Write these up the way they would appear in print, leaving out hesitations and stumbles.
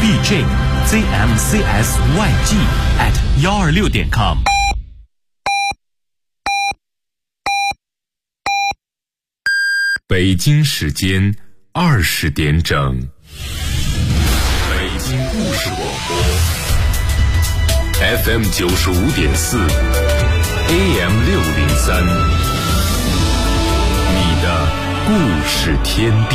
djzmcsyg@126.com。北京时间20点整，北京故事广播 FM 95.4 AM 603，你的故事天地。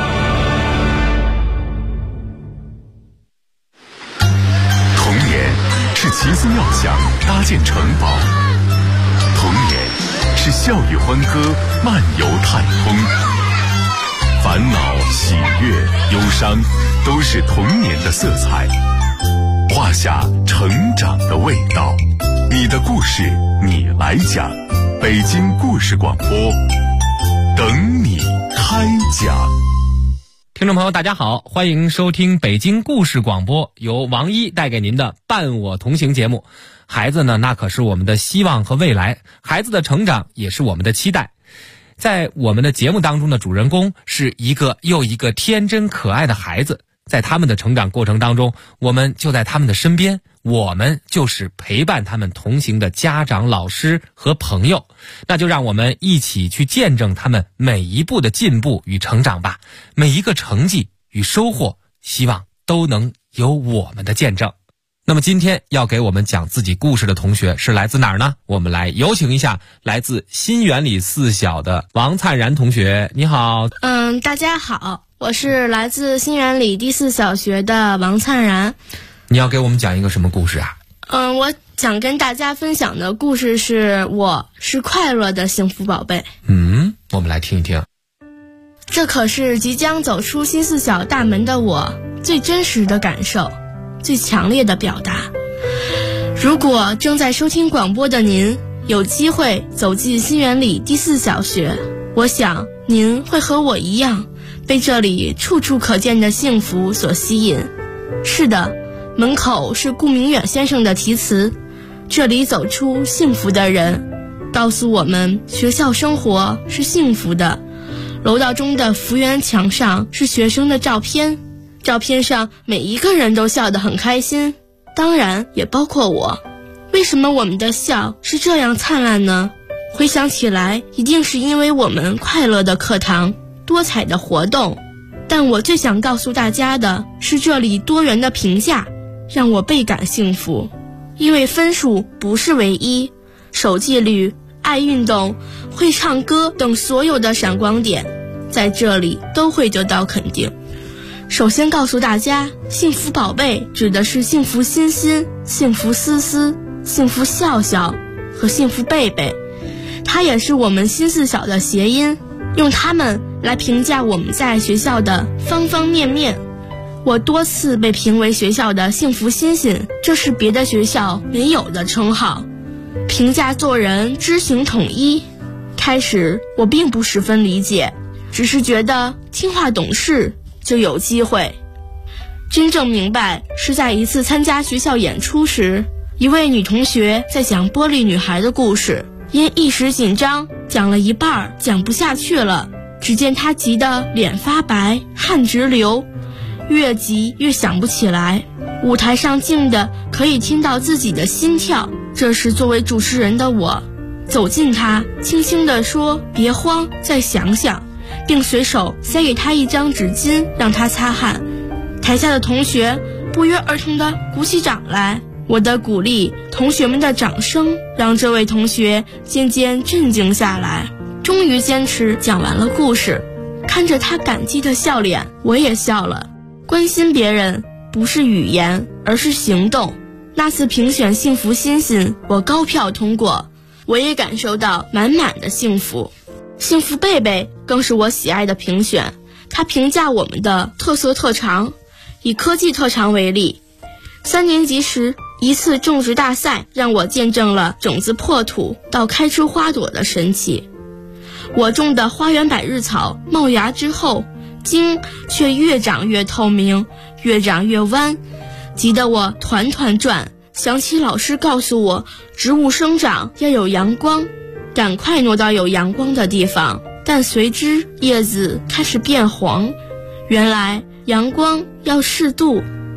童年是奇思妙想搭建城堡，童年是笑语欢歌漫游太空，烦恼喜悦忧伤都是童年的色彩，画下成长的味道。你的故事你来讲，北京故事广播等你开讲。 听众朋友大家好，欢迎收听北京故事广播，由王一带给您的伴我同行节目。孩子呢，那可是我们的希望和未来，孩子的成长也是我们的期待。在我们的节目当中的主人公是一个又一个天真可爱的孩子，在他们的成长过程当中，我们就在他们的身边，我们就是陪伴他们同行的家长、老师和朋友。那就让我们一起去见证他们每一步的进步与成长吧，每一个成绩与收获，希望都能有我们的见证。那么今天要给我们讲自己故事的同学是来自哪儿呢？我们来有请一下来自新源里四小的王灿然同学。你好。 大家好，我是来自新源里第4小学的王灿然。 你要给我们讲一个什么故事啊？ 我想跟大家分享的故事是我是快乐的幸福宝贝。 我们来听一听。 这可是即将走出新4小大门的我最真实的感受，最强烈的表达。如果正在收听广播的您有机会走进新源里第4小学，我想您会和我一样被这里处处可见的幸福所吸引。是的，门口是顾明远先生的题词，这里走出幸福的人，告诉我们学校生活是幸福的。楼道中的福源墙上是学生的照片，照片上每一个人都笑得很开心，当然也包括我。为什么我们的笑是这样灿烂呢？回想起来，一定是因为我们快乐的课堂，多彩的活动。但我最想告诉大家的是，这里多元的评价让我倍感幸福。因为分数不是唯一，守纪律、爱运动、会唱歌等所有的闪光点在这里都会得到肯定。首先告诉大家，幸福宝贝指的是幸福欣欣、幸福思思、幸福笑笑和幸福贝贝，它也是我们新4小的谐音，用它们来评价我们在学校的方方面面。我多次被评为学校的幸福欣欣，这是别的学校没有的称号。评价做人知行统一，开始我并不十分理解，只是觉得听话懂事就有机会。真正明白是在一次参加学校演出时，一位女同学在讲玻璃女孩的故事，因一时紧张讲了一半讲不下去了，只见她急得脸发白，汗直流，越急越想不起来。舞台上静的可以听到自己的心跳，这时作为主持人的我走近她，轻轻地说别慌，再想想，并随手塞给她一张纸巾让她擦汗。台下的同学不约而同地鼓起掌来，我的鼓励，同学们的掌声让这位同学渐渐镇静下来，终于坚持讲完了故事。看着她感激的笑脸，我也笑了。关心别人不是语言，而是行动。那次评选幸福欣欣，我高票通过，我也感受到满满的幸福。幸福贝贝更是我喜爱的评选，它评价我们的特色特长。以科技特长为例，3年级时一次种植大赛让我见证了种子破土到开出花朵的神奇。我种的花园百日草冒芽之后，茎却越长越透明，越长越弯，急得我团团转，想起老师告诉我，植物生长要有阳光，赶快挪到有阳光的地方。但随之叶子开始变黄，原来阳光要适度，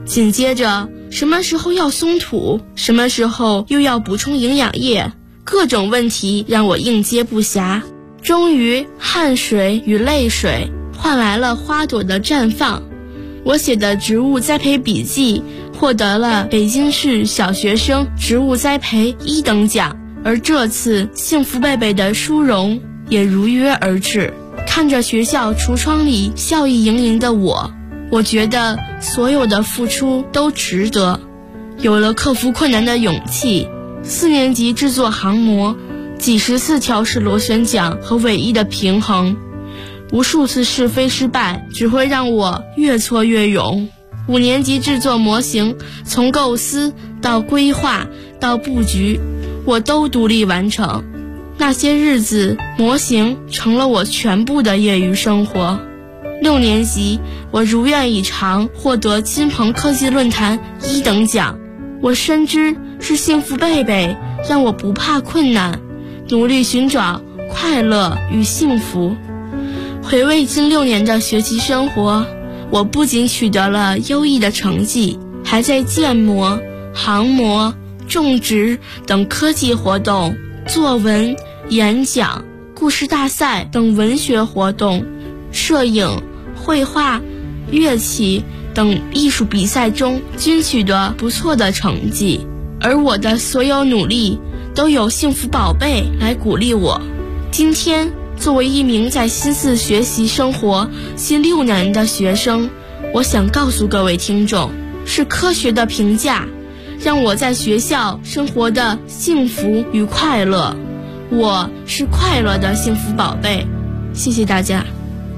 紧接着什么时候要松土，什么时候又要补充营养液，各种问题让我应接不暇。终于汗水与泪水换来了花朵的绽放，我写的植物栽培笔记获得了北京市小学生植物栽培1等奖，而这次幸福贝贝的殊荣也如约而至。看着学校橱窗里笑意盈盈的我觉得所有的付出都值得。有了克服困难的勇气，4年级制作航模，几十次调试螺旋桨和尾翼的平衡，无数次试飞失败只会让我越挫越勇。5年级制作模型，从构思到规划到布局，我都独立完成。那些日子，模型成了我全部的业余生活。6年级，我如愿以偿获得金鹏科技论坛1等奖。我深知是幸福贝贝让我不怕困难，努力寻找快乐与幸福。回味近6年的学习生活，我不仅取得了优异的成绩，还在建模、航模、种植等科技活动、作文、演讲、故事大赛等文学活动、摄影、绘画、乐器等艺术比赛中均取得不错的成绩，而我的所有努力都有幸福宝贝来鼓励我。今天作为一名在新4学习生活近6年的学生，我想告诉各位听众，是科学的评价让我在学校生活的幸福与快乐。我是快乐的幸福宝贝。谢谢大家。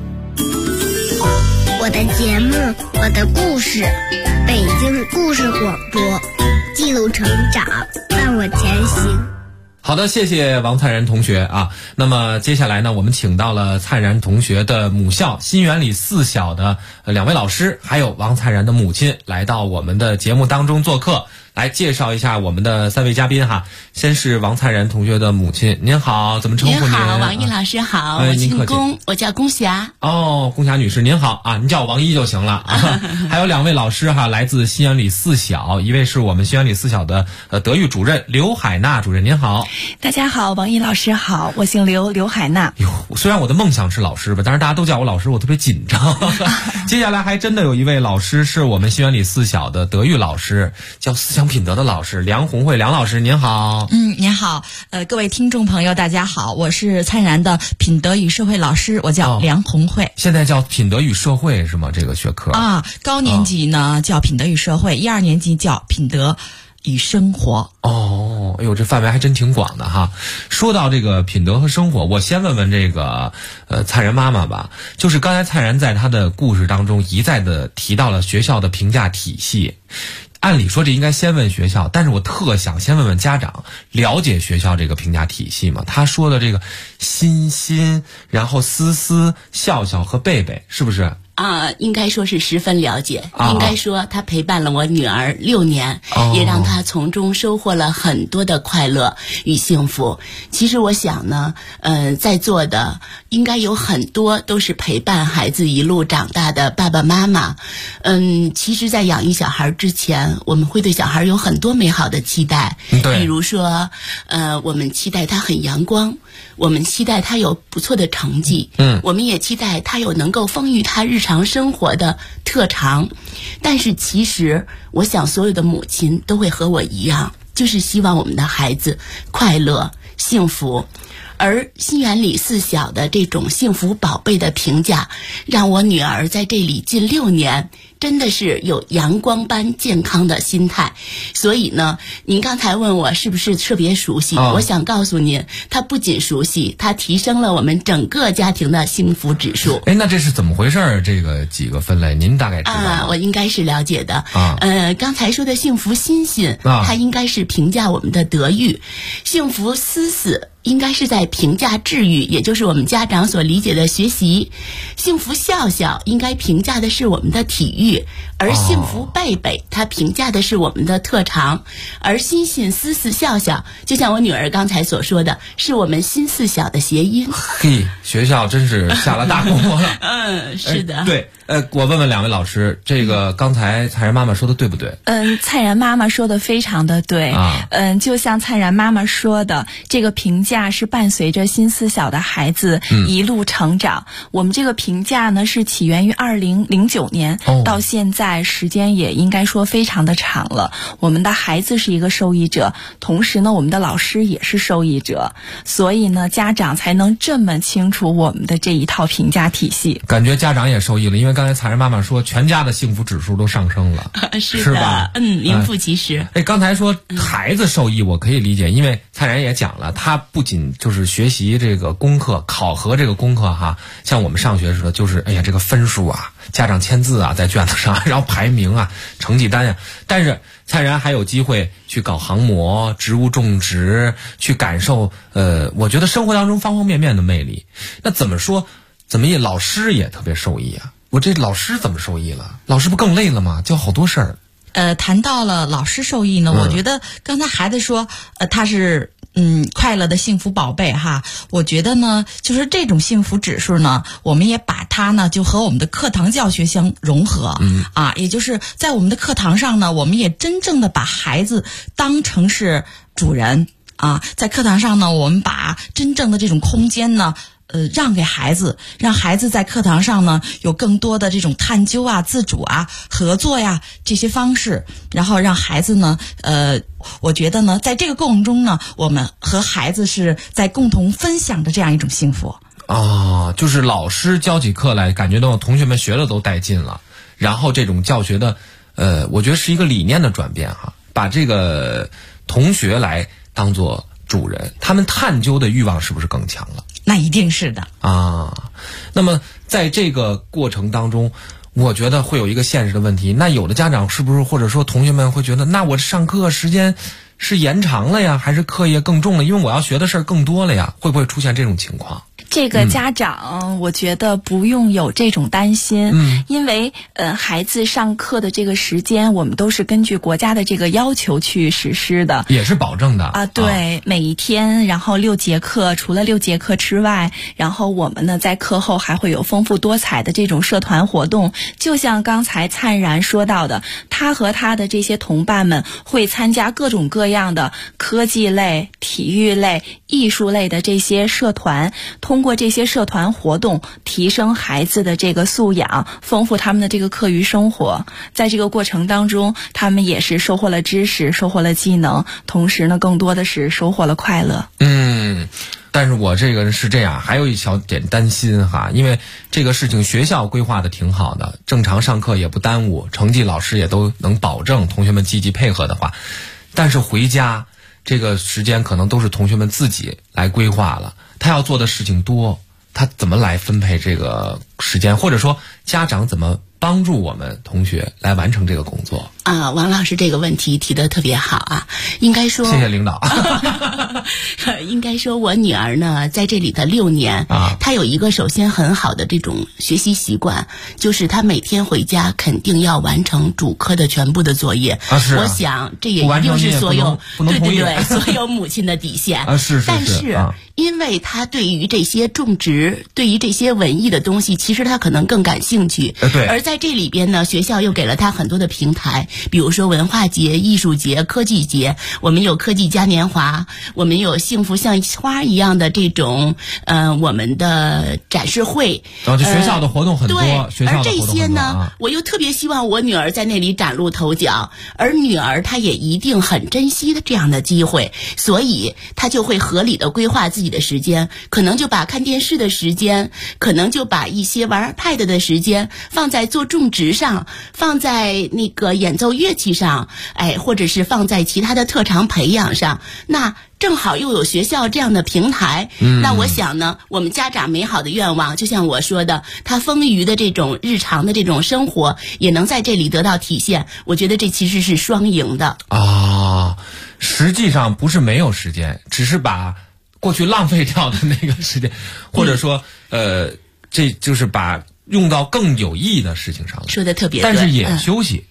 我的节目，我的故事，北京故事广播，记录成长，伴我前行。 好的，谢谢王灿然同学啊。那么接下来呢，我们请到了灿然同学的母校新源里4小的2位老师，还有王灿然的母亲来到我们的节目当中做客，来介绍一下我们的3位嘉宾哈。先是王灿然同学的母亲，您好，怎么称呼您？ 您好，王毅老师好，我姓龚，我叫龚霞。 哦，龚霞女士您好啊，您叫我王一就行了啊。还有2位老师哈，来自新源里4小，一位是我们新源里4小的德育主任刘海娜主任，您好。 大家好，王毅老师好，我姓刘，刘海娜。 哟，虽然我的梦想是老师吧，但是大家都叫我老师，我特别紧张。接下来还真的有一位老师是我们新源里4小的德育老师，叫思想品德的老师梁红慧，梁老师您好。 您好，各位听众朋友大家好，我是灿然的品德与社会老师，我叫梁红慧。 现在叫品德与社会是吗？这个学科啊，高年级呢叫品德与社会，1、2年级叫品德与生活。 哦，哎呦，这范围还真挺广的哈。说到这个品德和生活，我先问问这个灿然妈妈吧，就是刚才灿然在她的故事当中一再的提到了学校的评价体系。按理说这应该先问学校，但是我特想先问问家长，了解学校这个评价体系吗？他说的这个欣欣，然后思思、笑笑和贝贝，是不是？ 应该说是十分了解。应该说他陪伴了我女儿6年，也让她从中收获了很多的快乐与幸福。其实我想呢，在座的应该有很多都是陪伴孩子一路长大的爸爸妈妈。其实在养育小孩之前，我们会对小孩有很多美好的期待。比如说我们期待他很阳光，我们期待他有不错的成绩，我们也期待他有能够丰裕他日常生活的特长。但是其实我想所有的母亲都会和我一样，就是希望我们的孩子快乐幸福。而新源里4小的这种幸福宝贝的评价，让我女儿在这里近6年真的是有阳光般健康的心态。所以呢，您刚才问我是不是特别熟悉，我想告诉您，她不仅熟悉，她提升了我们整个家庭的幸福指数。 那这是怎么回事？这个几个分类您大概知道吗？ 我应该是了解的。刚才说的幸福欣欣，它应该是评价我们的德育；幸福思思应该是在评价智育，也就是我们家长所理解的学习；幸福笑笑应该评价的是我们的体育，而幸福贝贝它评价的是我们的特长，而欣欣思思笑笑就像我女儿刚才所说的，是我们新4小的谐音。 嘿，学校真是下了大功夫了。 是的。 对， 我问问两位老师，这个刚才蔡然妈妈说的对不对？ 蔡然妈妈说的非常的对啊。 就像蔡然妈妈说的，这个评价是伴随着心思小的孩子一路成长。我们这个评价呢是起源于2009年，到现在时间也应该说非常的长了。我们的孩子是一个受益者，同时呢，我们的老师也是受益者，所以呢，家长才能这么清楚我们的这一套评价体系。 感觉家长也受益了，因为刚才蔡然妈妈说，全家的幸福指数都上升了， 是吧？ 名副其实。 刚才说孩子受益，我可以理解，因为蔡然也讲了，他不仅就是学习这个功课、考核这个功课哈，像我们上学似的，就是这个分数啊，家长签字啊，在卷子上，然后排名啊、成绩单呀。但是蔡然还有机会去搞航模、植物种植，去感受我觉得生活当中方方面面的魅力。那怎么说？老师也特别受益啊？我这老师怎么受益了？老师不更累了吗？教好多事儿。 谈到了老师受益呢，我觉得刚才孩子说，他是快乐的幸福宝贝哈。我觉得呢，就是这种幸福指数呢，我们也把它呢就和我们的课堂教学相融合。也就是在我们的课堂上呢，我们也真正的把孩子当成是主人啊。在课堂上呢，我们把真正的这种空间呢。让给孩子，让孩子在课堂上呢有更多的这种探究啊、自主啊、合作呀这些方式，然后让孩子呢，我觉得呢，在这个过程中呢，我们和孩子是在共同分享的这样一种幸福。 就是老师教起课来，感觉到同学们学的都带劲了，然后这种教学的，我觉得是一个理念的转变哈，把这个同学来当做主人，他们探究的欲望是不是更强了？ 那一定是的那么在这个过程当中，我觉得会有一个现实的问题。那有的家长是不是或者说同学们会觉得，那我上课时间是延长了呀，还是课业更重了？因为我要学的事儿更多了呀，会不会出现这种情况？ 这个家长，我觉得不用有这种担心，因为孩子上课的这个时间，我们都是根据国家的这个要求去实施的， 也是保证的啊。对，每一天，然后6节课，除了6节课之外，然后我们呢在课后还会有丰富多彩的这种社团活动。就像刚才灿然说到的，他和他的这些同伴们会参加各种各样的科技类、体育类、艺术类的这些社团，通过这些社团活动提升孩子的这个素养，丰富他们的这个课余生活。在这个过程当中，他们也是收获了知识，收获了技能，同时呢更多的是收获了快乐。 但是我这个是这样，还有一小点担心哈，因为这个事情学校规划的挺好的，正常上课也不耽误，成绩老师也都能保证，同学们积极配合的话，但是回家这个时间可能都是同学们自己来规划了，他要做的事情多，他怎么来分配这个时间，或者说家长怎么帮助我们同学来完成这个工作王老师这个问题提得特别好啊，应该说谢谢领导应该说我女儿呢在这里的6年她有一个首先很好的这种学习习惯，就是她每天回家肯定要完成主课的全部的作业我想这也一定是所有对所有母亲的底线但是因为她对于这些种植，对于这些文艺的东西，其实她可能更感兴趣对， 而在这里边呢，学校又给了她很多的平台，比如说文化节、艺术节、科技节，我们有科技嘉年华，我们有幸福像花一样的这种我们的展示会这学校的活动很多对， 学校的活动很多而这些呢我又特别希望我女儿在那里崭露头角，而女儿她也一定很珍惜的这样的机会，所以她就会合理的规划自己的时间，可能就把看电视的时间，可能就把一些玩 iPad 的时间放在做种植上，放在那个演奏乐器上，或者是放在其他的特长培养上，那正好又有学校这样的平台那我想呢，我们家长美好的愿望，就像我说的，他丰腴的这种日常的这种生活也能在这里得到体现，我觉得这其实是双赢的实际上不是没有时间，只是把过去浪费掉的那个时间或者说这就是把用到更有意义的事情上了， 说的特别对， 但是也休息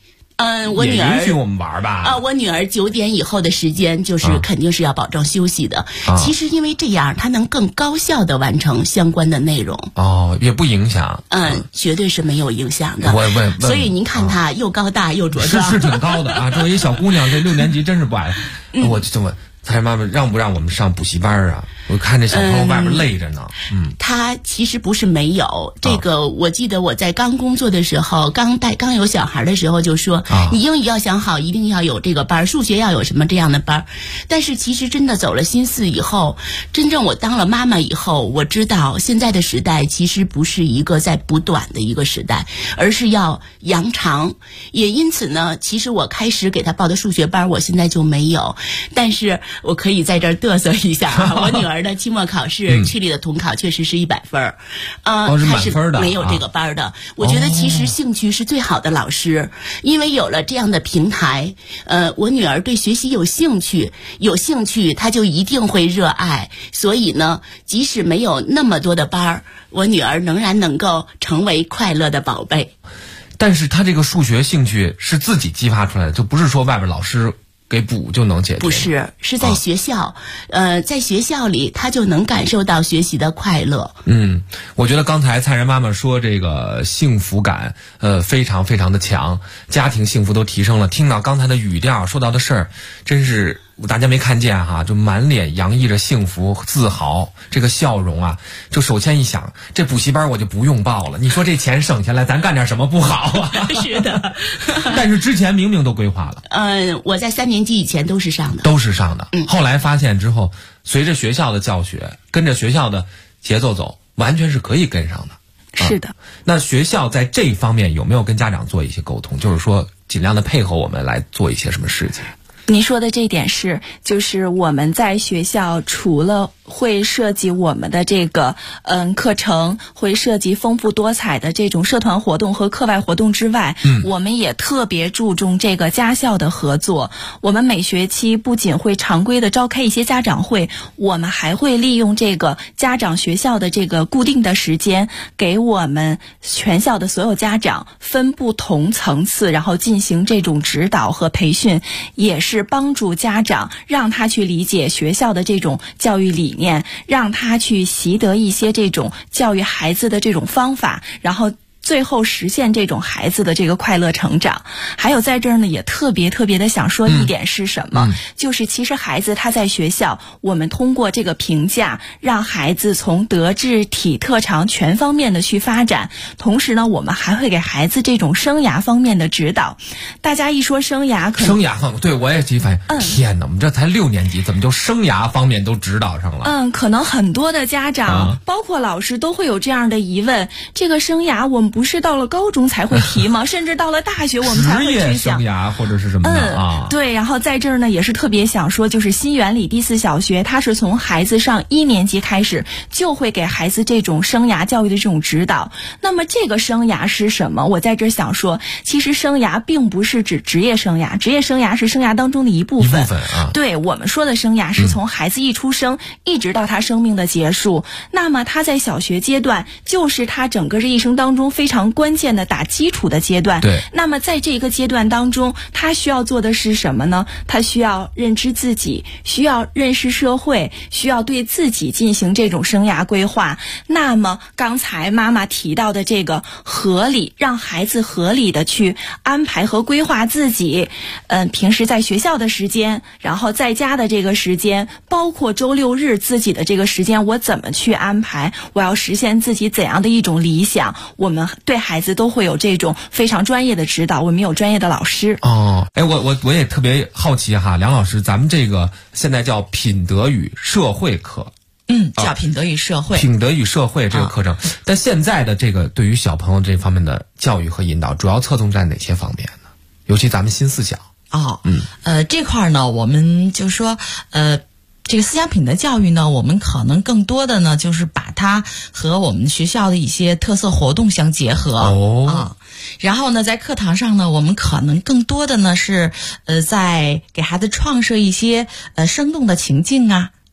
我女儿也允许我们玩吧？ 我女儿9点以后的时间就是肯定是要保证休息的。其实因为这样，她能更高效地完成相关的内容。 也不影响。 绝对是没有影响的。所以您看她又高大又茁壮， 是挺高的啊！作为一小姑娘，这6年级真是不矮。我就这么。蔡妈妈让不让我们上补习班啊？我看这小朋友外边累着呢。 他其实不是没有这个，我记得我在刚工作的时候，刚有小孩的时候就说，你英语要想好，一定要有这个班，数学要有什么这样的班。但是其实真的走了新4以后，真正我当了妈妈以后，我知道现在的时代其实不是一个在补短的一个时代，而是要扬长。也因此呢，其实我开始给他报的数学班，我现在就没有，但是我可以在这儿嘚瑟一下啊，我女儿的期末考试区里的统考确实是100分， 是满分的， 没有这个班的。我觉得其实兴趣是最好的老师，因为有了这样的平台，我女儿对学习有兴趣，她就一定会热爱。所以呢，即使没有那么多的班，我女儿仍然能够成为快乐的宝贝。 但是她这个数学兴趣是自己激发出来的，就不是说外边老师给补就能解决。 不是，是在学校，在学校里他就能感受到学习的快乐。 我觉得刚才蔡然妈妈说这个幸福感，非常非常的强，家庭幸福都提升了。听到刚才的语调说到的事儿，真是大家没看见哈，就满脸洋溢着幸福自豪，这个笑容啊，就首先一想，这补习班我就不用报了。你说这钱省下来，咱干点什么不好啊？ 是的， 但是之前明明都规划了。 我在3年级以前都是上的。 后来发现之后，随着学校的教学，跟着学校的节奏走，完全是可以跟上的。 是的。 那学校在这方面有没有跟家长做一些沟通？就是说，尽量的配合我们来做一些什么事情？ 您说的这点就是我们在学校除了会设计我们的这个课程，会设计丰富多彩的这种社团活动和课外活动之外，我们也特别注重这个家校的合作。我们每学期不仅会常规的召开一些家长会，我们还会利用这个家长学校的这个固定的时间，给我们全校的所有家长分不同层次，然后进行这种指导和培训，也是帮助家长让他去理解学校的这种教育理念，让他去习得一些这种教育孩子的这种方法，然后最后实现这种孩子的这个快乐成长。还有在这儿呢，也特别的想说一点是什么，就是其实孩子他在学校，我们通过这个评价，让孩子从德智体特长全方面的去发展，同时呢，我们还会给孩子这种生涯方面的指导。大家一说生涯，可能对，我也发现，天哪，我们这才6年级，怎么就生涯方面都指导上了？ 可能很多的家长，包括老师都会有这样的疑问，这个生涯我们不是到了高中才会提吗？甚至到了大学我们才会去想职业生涯或者是什么的对，然后在这儿呢也是特别想说，就是新源里第4小学，它是从孩子上1年级开始就会给孩子这种生涯教育的这种指导。那么这个生涯是什么？我在这儿想说，其实生涯并不是指职业生涯，职业生涯是生涯当中的一部分对，我们说的生涯是从孩子一出生一直到他生命的结束。那么他在小学阶段就是他整个这一生当中非常关键的打基础的阶段。 对， 那么在这个阶段当中，他需要做的是什么呢？他需要认知自己，需要认识社会，需要对自己进行这种生涯规划。那么刚才妈妈提到的这个合理，让孩子合理的去安排和规划自己平时在学校的时间，然后在家的这个时间，包括周6日自己的这个时间，我怎么去安排，我要实现自己怎样的一种理想，我们对孩子都会有这种非常专业的指导，我们有专业的老师。 我也特别好奇哈，梁老师，咱们这个现在叫品德与社会课， 叫品德与社会， 品德与社会这个课程，但现在的这个对于小朋友这方面的教育和引导，主要侧重在哪些方面呢？尤其咱们新4小。 这块呢，我们就说，这个思想品德教育呢，我们可能更多的呢，就是把它和我们学校的一些特色活动相结合然后呢，在课堂上呢，我们可能更多的呢是在给孩子创设一些生动的情境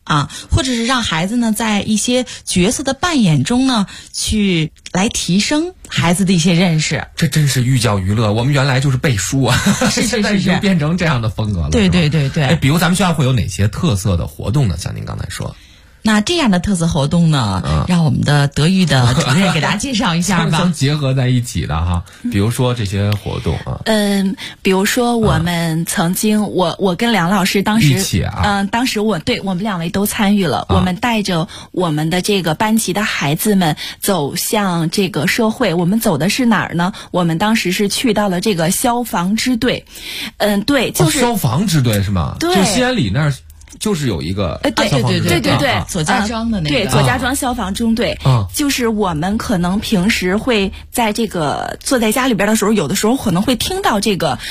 啊，或者是让孩子呢在一些角色的扮演中呢去来提升孩子的一些认识。 这真是寓教于乐。我们原来就是背书啊，现在已经变成这样的风格了。 对。 比如咱们学校会有哪些特色的活动呢？像您刚才说。 那这样的特色活动呢，让我们的德育的主任给大家介绍一下吧。 相结合在一起的哈，比如说这些活动啊。 比如说我们曾经，我跟梁老师当时一起啊， 当时我们两位都参与了，我们带着我们的这个班级的孩子们走向这个社会。我们走的是哪儿呢？我们当时是去到了这个消防支队。对，就是消防支队是吗？ 对， 就西安里那儿。就是有一个对， 左家庄的那个， 对，左家庄消防中队，就是我们可能平时会在这个坐在家里边的时候，有的时候可能会听到这个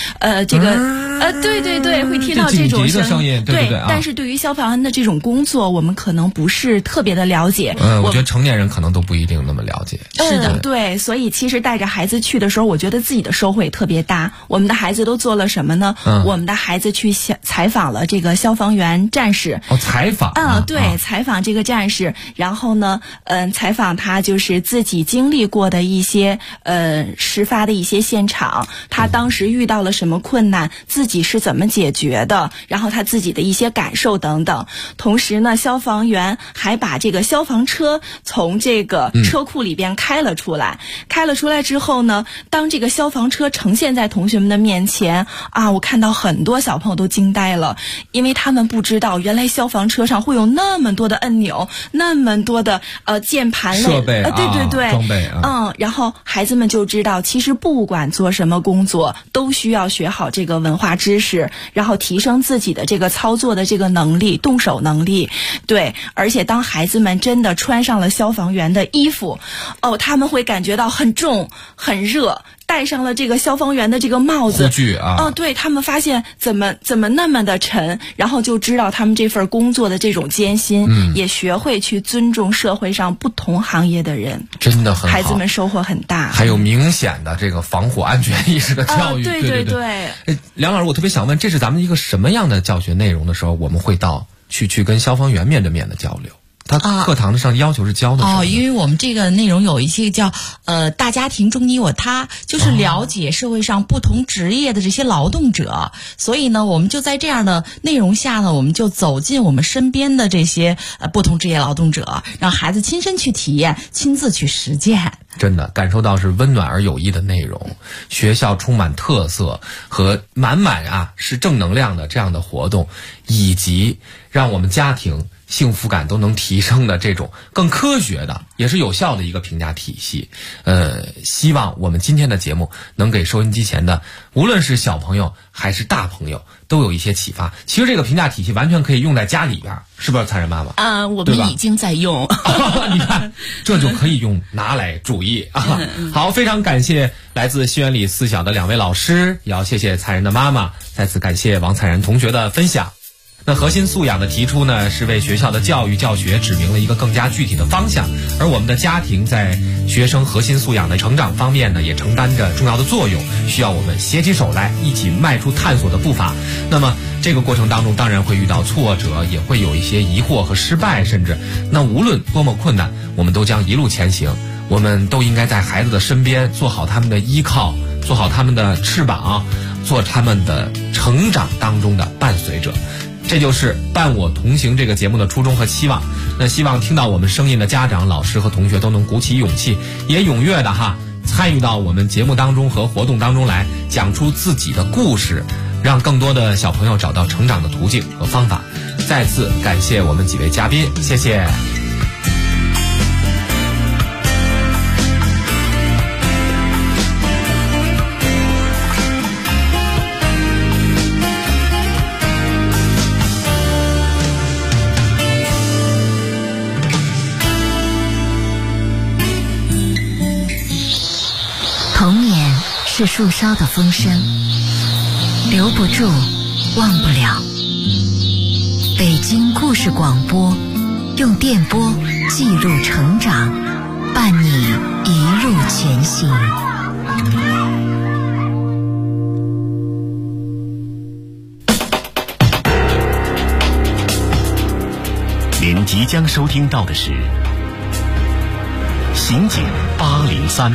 对，会听到这种声音，对。 但是对于消防员的这种工作，我们可能不是特别的了解。 我觉得成年人可能都不一定那么了解。 是的， 对，所以其实带着孩子去的时候，我觉得自己的收获也特别大。我们的孩子都做了什么呢？我们的孩子去采访了这个消防员战士。 采访对，采访这个战士，然后呢，采访他就是自己经历过的一些事发的一些现场，他当时遇到了什么困难，自己是怎么解决的，然后他自己的一些感受等等。同时呢，消防员还把这个消防车从这个车库里边开了出来。开了出来之后呢，当这个消防车呈现在同学们的面前啊，我看到很多小朋友都惊呆了，因为他们不知道原来消防车上会有那么多的按钮，那么多的键盘类设备对装备然后孩子们就知道，其实不管做什么工作，都需要学好这个文化知识，然后提升自己的这个操作的这个能力，动手能力。对，而且当孩子们真的穿上了消防员的衣服，他们会感觉到很重、很热。戴上了这个消防员的这个帽子， 护具啊， 对，他们发现怎么那么的沉，然后就知道他们这份工作的这种艰辛，也学会去尊重社会上不同行业的人， 真的很好， 孩子们收获很大， 还有明显的这个防火安全意识的教育， 对。 梁老师，我特别想问，这是咱们一个什么样的教学内容的时候，我们会去跟消防员面对面的交流？他课堂上要求是教的因为我们这个内容有一些叫大家庭中你我他，就是了解社会上不同职业的这些劳动者，所以呢，我们就在这样的内容下呢，我们就走进我们身边的这些不同职业劳动者，让孩子亲身去体验，亲自去实践。 真的感受到是温暖而有益的内容，学校充满特色和满是正能量的这样的活动，以及让我们家庭幸福感都能提升的这种更科学的也是有效的一个评价体系。希望我们今天的节目能给收音机前的无论是小朋友还是大朋友都有一些启发。其实这个评价体系完全可以用在家里边，是不是灿然妈妈？ 我们已经在用你看这就可以拿来主义啊。好，非常感谢来自西园里4小的2位老师，也要谢谢灿然的妈妈，再次感谢王灿然同学的分享。那核心素养的提出呢，是为学校的教育教学指明了一个更加具体的方向，而我们的家庭在学生核心素养的成长方面呢，也承担着重要的作用，需要我们携起手来，一起迈出探索的步伐。那么这个过程当中当然会遇到挫折，也会有一些疑惑和失败，甚至那无论多么困难，我们都将一路前行。我们都应该在孩子的身边，做好他们的依靠，做好他们的翅膀，做他们的成长当中的伴随者。这就是伴我同行这个节目的初衷和期望。那希望听到我们声音的家长、老师和同学都能鼓起勇气，也踊跃的参与到我们节目当中和活动当中来，讲出自己的故事，让更多的小朋友找到成长的途径和方法。再次感谢我们几位嘉宾，谢谢。 童年是树梢的风声，留不住，忘不了。北京故事广播，用电波记录成长，伴你一路前行。 即将收听到的是《刑警803》。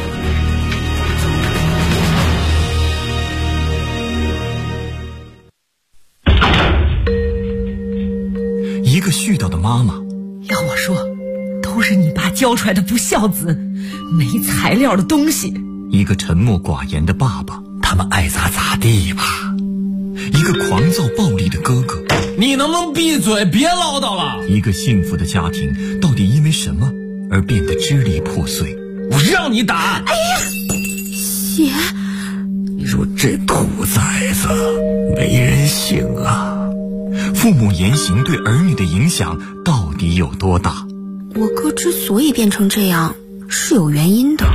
一个絮叨的妈妈， 要我说，都是你爸教出来的不孝子，没材料的东西。 一个沉默寡言的爸爸， 他们爱咋咋地吧。 一个狂躁暴力的哥哥， 你能不能闭嘴，别唠叨了。 一个幸福的家庭到底因为什么而变得支离破碎？ 我让你打！ 哎呀，血！ 你说这兔崽子没人性啊！ 父母言行对儿女的影响到底有多大？ 我哥之所以变成这样是有原因的。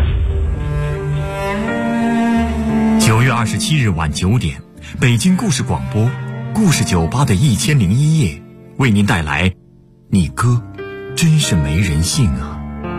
9月27日晚9点，北京故事广播故事酒吧的1001夜为您带来你哥真是没人性啊。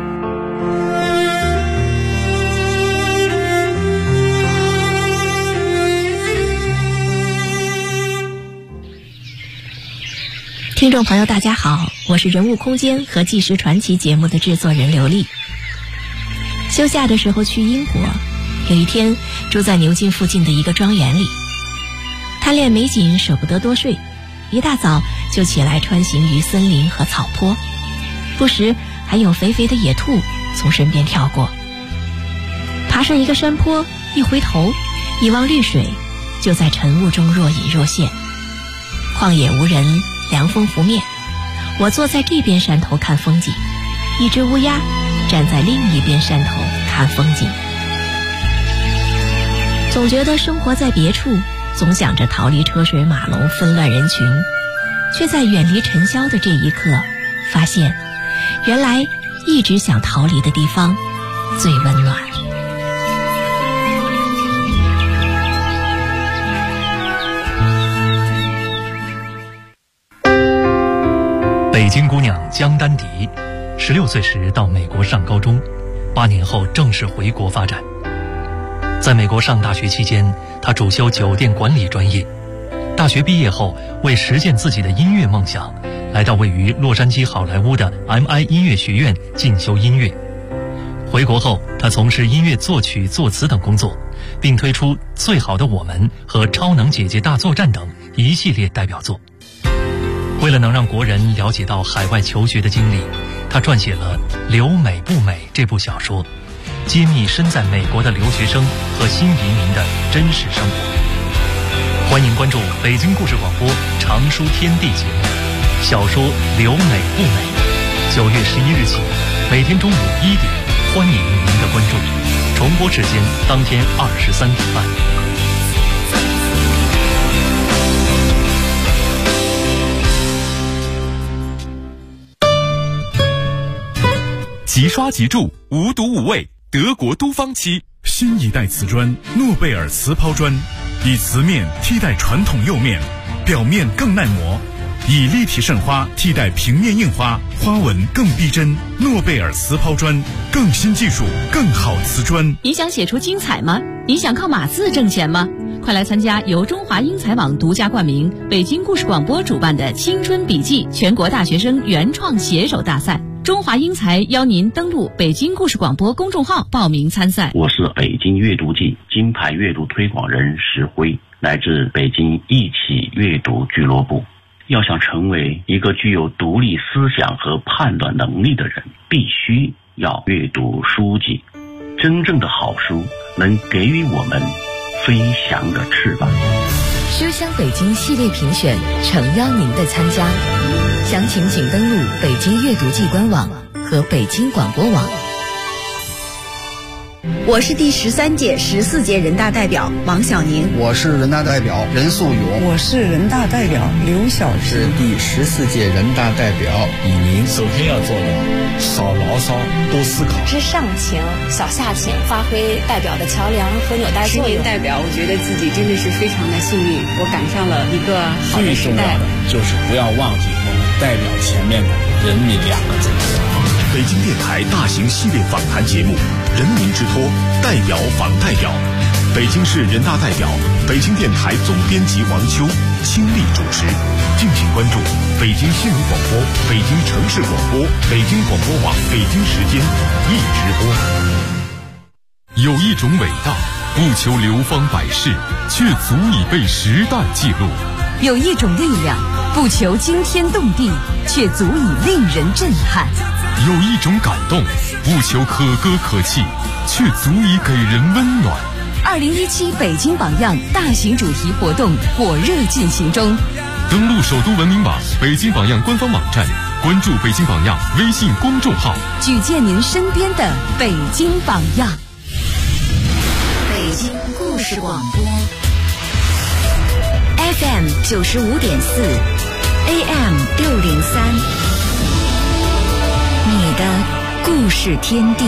听众朋友大家好，我是人物空间和纪实传奇节目的制作人刘丽。休假的时候去英国，有一天住在牛津附近的一个庄园里，贪恋美景舍不得多睡，一大早就起来穿行于森林和草坡，不时还有肥肥的野兔从身边跳过。爬上一个山坡，一回头一望绿水，就在晨雾中若隐若现。旷野无人，凉风拂面，我坐在这边山头看风景，一只乌鸦站在另一边山头看风景。总觉得生活在别处，总想着逃离车水马龙纷乱人群，却在远离尘嚣的这一刻发现，原来一直想逃离的地方最温暖。 北京姑娘江丹迪，16岁时到美国上高中，8年后正式回国发展。在美国上大学期间，她主修酒店管理专业。大学毕业后，为实现自己的音乐梦想，来到位于洛杉矶好莱坞的 MI 音乐学院进修音乐。回国后，她从事音乐作曲、作词等工作，并推出《最好的我们》和《超能姐姐大作战》等一系列代表作。为了能让国人了解到海外求学的经历，他撰写了《留美不美》这部小说，揭秘身在美国的留学生和新移民的真实生活。欢迎关注北京故事广播常书天地节目，小说《留美不美》，9月11日起，每天中午1点，欢迎您的关注。重播时间当天23点半。 即刷即注，无毒无味，德国都芳漆。新一代瓷砖诺贝尔瓷抛砖，以瓷面替代传统釉面，表面更耐磨，以立体渗花替代平面印花，花纹更逼真。诺贝尔瓷抛砖，更新技术，更好瓷砖。 你想写出精彩吗？你想靠码字挣钱吗？快来参加由中华英才网独家冠名、北京故事广播主办的青春笔记全国大学生原创写手大赛。中华英才邀您登录北京故事广播公众号报名参赛。 我是北京阅读季金牌阅读推广人石辉，来自北京一起阅读俱乐部。要想成为一个具有独立思想和判断能力的人，必须要阅读书籍。真正的好书能给予我们飞翔的翅膀。 书香北京系列评选诚邀您的参加，详情请登录北京阅读季官网和北京广播网。 我是第13届、14届人大代表王小宁。 我是人大代表任素勇。 我是人大代表刘晓琪。 是第14届人大代表李宁。 首先要做的，少牢骚，多思考。 知上情，小下情，发挥代表的桥梁和纽带作用。 10年代表，我觉得自己真的是非常的幸运，我赶上了一个好的时代。 最重要的就是不要忘记我们代表前面的人民2个字。 北京电台大型系列访谈节目《人民之托》，代表访代表，北北京市人大代表、北京电台总编辑王秋倾力主持。敬请关注北京新闻广播、北京城市广播、北京广播网北京时间一直播。有一种伟大，不求流芳百世，却足以被时代记录； 有一种力量，不求惊天动地，却足以令人震撼； 有一种感动，不求可歌可泣，却足以给人温暖。 2017北京榜样大型主题活动火热进行中。 登录首都文明网、北京榜样官方网站，关注北京榜样微信公众号， 举荐您身边的北京榜样。 北京故事广播 FM 95.4 AM 603，你的故事天地。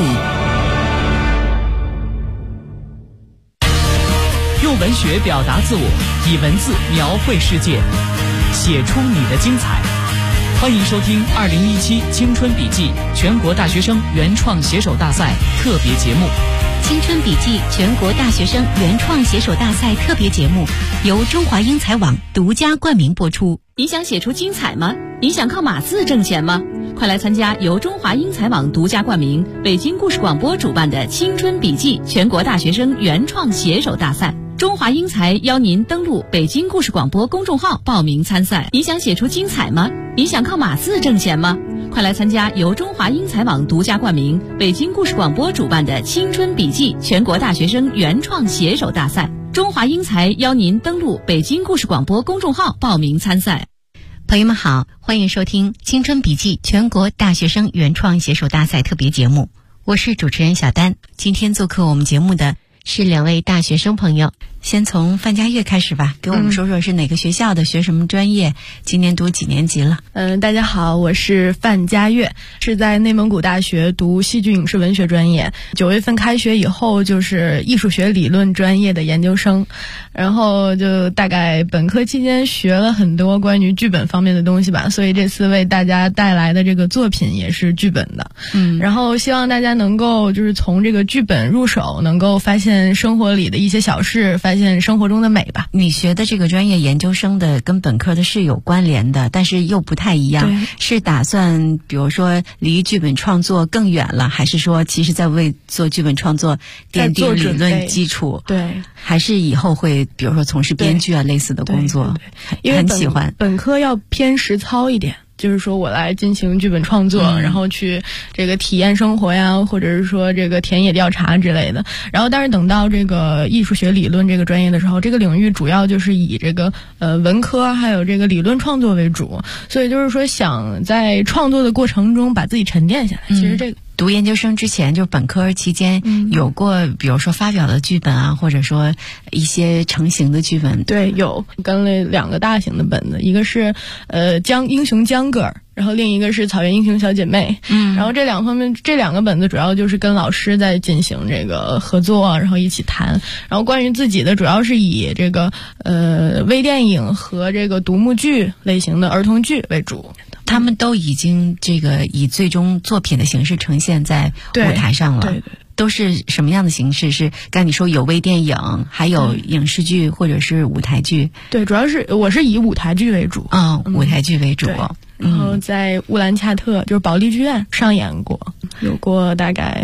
用文学表达自我，以文字描绘世界，写出你的精彩。欢迎收听2017青春笔记全国大学生原创写手大赛特别节目。 青春笔记全国大学生原创写手大赛特别节目由中华英才网独家冠名播出。 你想写出精彩吗？你想靠码字挣钱吗？快来参加由中华英才网独家冠名、北京故事广播主办的青春笔记全国大学生原创写手大赛。中华英才邀您登录北京故事广播公众号报名参赛。你想写出精彩吗？你想靠码字挣钱吗？快来参加由中华英才网独家冠名、北京故事广播主办的青春笔记全国大学生原创写手大赛。中华英才邀您登录北京故事广播公众号报名参赛。 朋友们好，欢迎收听青春笔记全国大学生原创写手大赛特别节目，我是主持人小丹。今天做客我们节目的是2位大学生朋友，先从范佳悦开始吧，给我们说说是哪个学校的，学什么专业，今年读几年级了？ 大家好，我是范佳悦，是在内蒙古大学读戏剧影视文学专业。9月份开学以后就是艺术学理论专业的研究生，然后就大概本科期间学了很多关于剧本方面的东西吧，所以这次为大家带来的这个作品也是剧本的。然后希望大家能够就是从这个剧本入手，能够发现生活里的一些小事，发现生活中的美吧。 你学的这个专业研究生的跟本科的是有关联的，但是又不太一样。是打算比如说离剧本创作更远了，还是说其实在为做剧本创作奠定理论基础？对，还是以后会比如说从事编剧啊类似的工作？ 因为很喜欢本科要偏实操一点，就是说我来进行剧本创作，然后去这个体验生活呀，或者是说这个田野调查之类的。然后但是等到这个艺术学理论这个专业的时候，这个领域主要就是以这个文科还有这个理论创作为主，所以就是说想在创作的过程中把自己沉淀下来。其实这个读研究生之前，就本科期间有过比如说发表的剧本啊，或者说一些成型的剧本。 对，有跟了2个大型的本子，一个是英雄江歌儿，然后另一个是草原英雄小姐妹。然后这2个本子主要就是跟老师在进行这个合作，然后一起谈。然后关于自己的主要是以这个微电影和这个独幕剧类型的儿童剧为主。 他们都已经这个以最终作品的形式呈现在舞台上了。对，都是什么样的形式？是刚才你说有微电影，还有影视剧或者是舞台剧？对， 主要是我是以舞台剧为主。 舞台剧为主。 然后在乌兰恰特就是保利剧院上演过，有过大概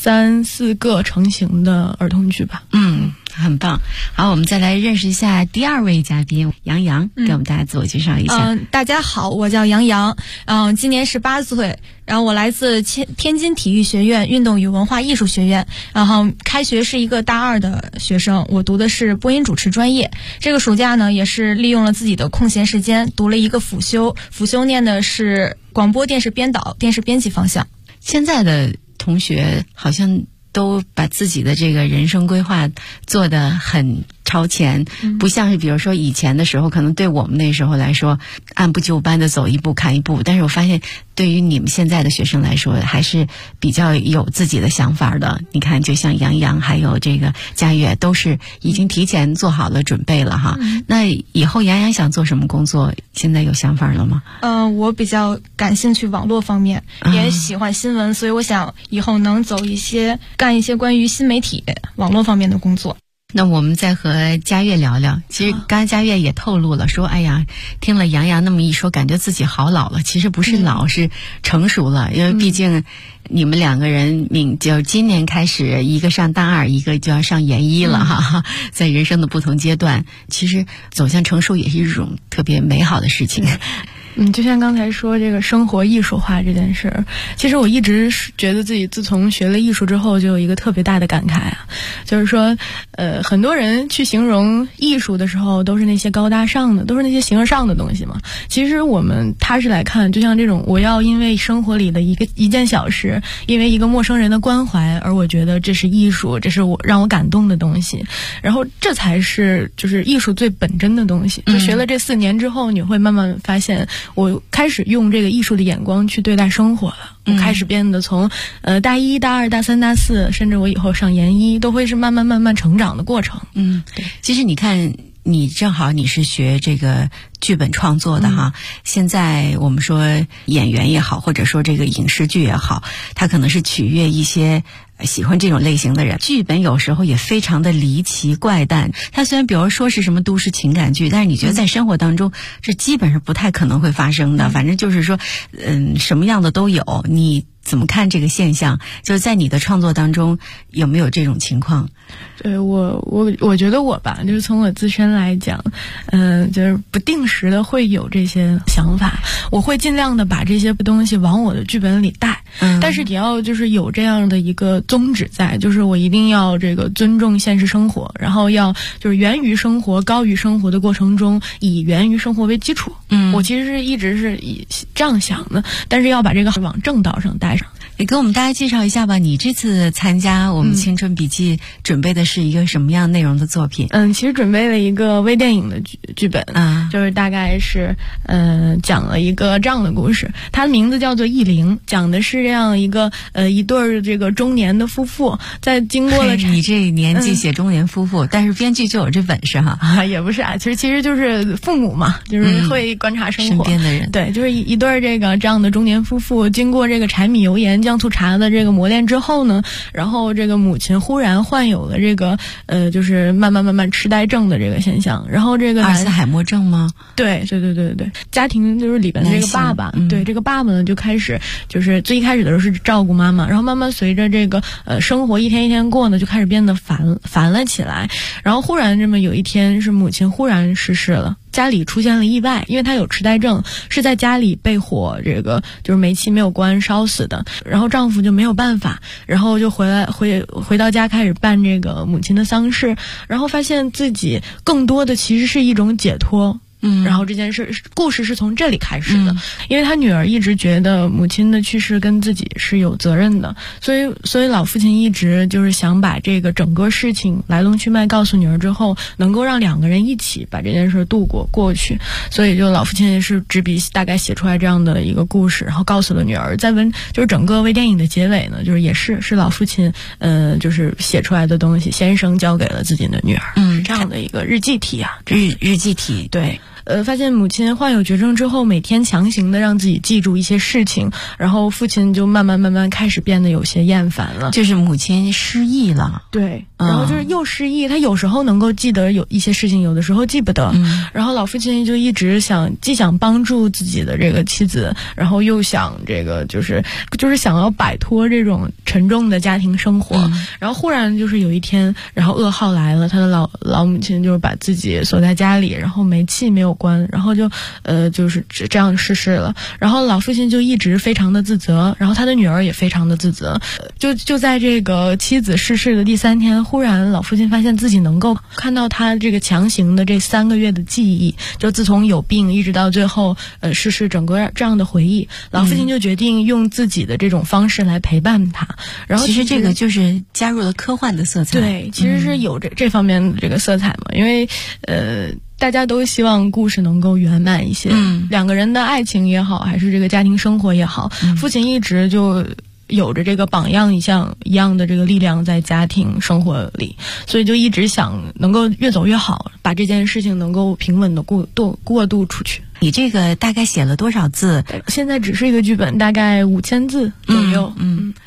3、4个成型的儿童剧吧。 很棒。好，我们再来认识一下第2位嘉宾杨洋，给我们大家自我介绍一下。 大家好，我叫杨洋，今年18岁，然后我来自天津体育学院运动与文化艺术学院，然后开学是一个大2的学生，我读的是播音主持专业。这个暑假呢，也是利用了自己的空闲时间，读了一个辅修念的是广播电视编导、电视编辑方向。 现在的同学好像都把自己的这个人生规划做得很超前，不像是比如说以前的时候，可能对我们那时候来说按部就班的走一步看一步，但是我发现对于你们现在的学生来说还是比较有自己的想法的。你看就像杨洋还有这个佳悦都是已经提前做好了准备了哈。那以后杨洋想做什么工作，现在有想法了吗？ 我比较感兴趣网络方面，也喜欢新闻，所以我想以后能干一些关于新媒体网络方面的工作。 那我们再和佳悦聊聊。其实刚才佳悦也透露了，说哎呀，听了杨洋那么一说，感觉自己好老了。其实不是老，是成熟了。因为毕竟你们两个人就今年开始，一个上大二，一个就要上研一了哈。在人生的不同阶段，其实走向成熟也是一种特别美好的事情。 就像刚才说这个生活艺术化这件事儿，其实我一直觉得自己自从学了艺术之后，就有一个特别大的感慨啊，就是说，很多人去形容艺术的时候，都是那些高大上的，都是那些形而上的东西嘛。其实我们踏实来看，就像这种，我要因为生活里的一件小事，因为一个陌生人的关怀，而我觉得这是艺术，这是让我感动的东西。然后这才是就是艺术最本真的东西。就学了这4年之后，你会慢慢发现，我开始用这个艺术的眼光去对待生活了。我开始变得从大1、大2、大3、大4，甚至我以后上研一，都会是慢慢成长的过程。 对。其实你看，你正好你是学这个剧本创作的哈。现在我们说演员也好，或者说这个影视剧也好，它可能是取悦一些喜欢这种类型的人。剧本有时候也非常的离奇怪诞，它虽然比如说是什么都市情感剧，但是你觉得在生活当中这基本上不太可能会发生的。反正就是说什么样的都有。你怎么看这个现象？就是在你的创作当中有没有这种情况？ 对，我觉得我吧，就是从我自身来讲，就是不定时的会有这些想法，我会尽量的把这些东西往我的剧本里带。但是你要就是有这样的一个宗旨在，就是我一定要这个尊重现实生活，然后要就是源于生活、高于生活的过程中，以源于生活为基础。我其实是一直是以这样想的，但是要把这个往正道上带上。 也给我们大家介绍一下吧，你这次参加我们青春笔记准备的是一个什么样内容的作品？ 其实准备了一个微电影的剧本啊，就是大概是讲了一个这样的故事，它的名字叫做《异灵》，讲的是这样一个一对这个中年的夫妇，在经过了你这年纪写中年夫妇，但是编剧就有这本事哈。 也不是啊，其实就是父母嘛，就是会观察生活， 身边的人。 对，就是一对这样的中年夫妇，经过这个柴米油盐酱醋茶的这个磨练之后呢，然后这个母亲忽然患有了这个就是慢慢痴呆症的这个现象，然后这个阿尔茨海默症吗？ 对，家庭就是里边的这个爸爸，对，这个爸爸呢就开始就是最一开始的时候是照顾妈妈，然后慢慢随着这个生活一天一天过呢，就开始变得烦了起来，然后忽然这么有一天是母亲忽然逝世了。家里出现了意外，因为她有痴呆症，是在家里被火这个就是煤气没有关烧死的，然后丈夫就没有办法，然后就回到家开始办这个母亲的丧事，然后发现自己更多的其实是一种解脱。然后这件故事是从这里开始的，因为他女儿一直觉得母亲的去世跟自己是有责任的，所以老父亲一直就是想把这个整个事情来龙去脉告诉女儿之后，能够让2个人一起把这件事过去，所以就老父亲是执笔大概写出来这样的一个故事，然后告诉了女儿。就是整个微电影的结尾呢，就是也是老父亲就是写出来的东西，先生交给了自己的女儿，是这样的一个日记体啊， 日记体， 对。发现母亲患有绝症之后，每天强行的让自己记住一些事情，然后父亲就慢慢开始变得有些厌烦了， 就是母亲失忆了。 对，然后就是又失忆，他有时候能够记得有一些事情，有的时候记不得。然后老父亲就一直既想帮助自己的这个妻子，然后又想这个就是想要摆脱这种沉重的家庭生活。然后忽然就是有一天，然后噩耗来了，他的老母亲就是把自己锁在家里，然后煤气没有关，然后就是这样逝世了。然后老父亲就一直非常的自责，然后他的女儿也非常的自责。就在这个妻子逝世的第3天，忽然老父亲发现自己能够看到他这个强行的这3个月的记忆，就自从有病一直到最后逝世整个这样的回忆，老父亲就决定用自己的这种方式来陪伴他。然后其实这个就是加入了科幻的色彩。 对，其实是有这方面的这个色彩嘛，因为大家都希望故事能够圆满一些，2个人的爱情也好，还是这个家庭生活也好，父亲一直就有着这个榜样一样的这个力量在家庭生活里，所以就一直想能够越走越好，把这件事情能够平稳的过渡出去。 你这个大概写了多少字？ 现在只是一个剧本，大概5000字左右。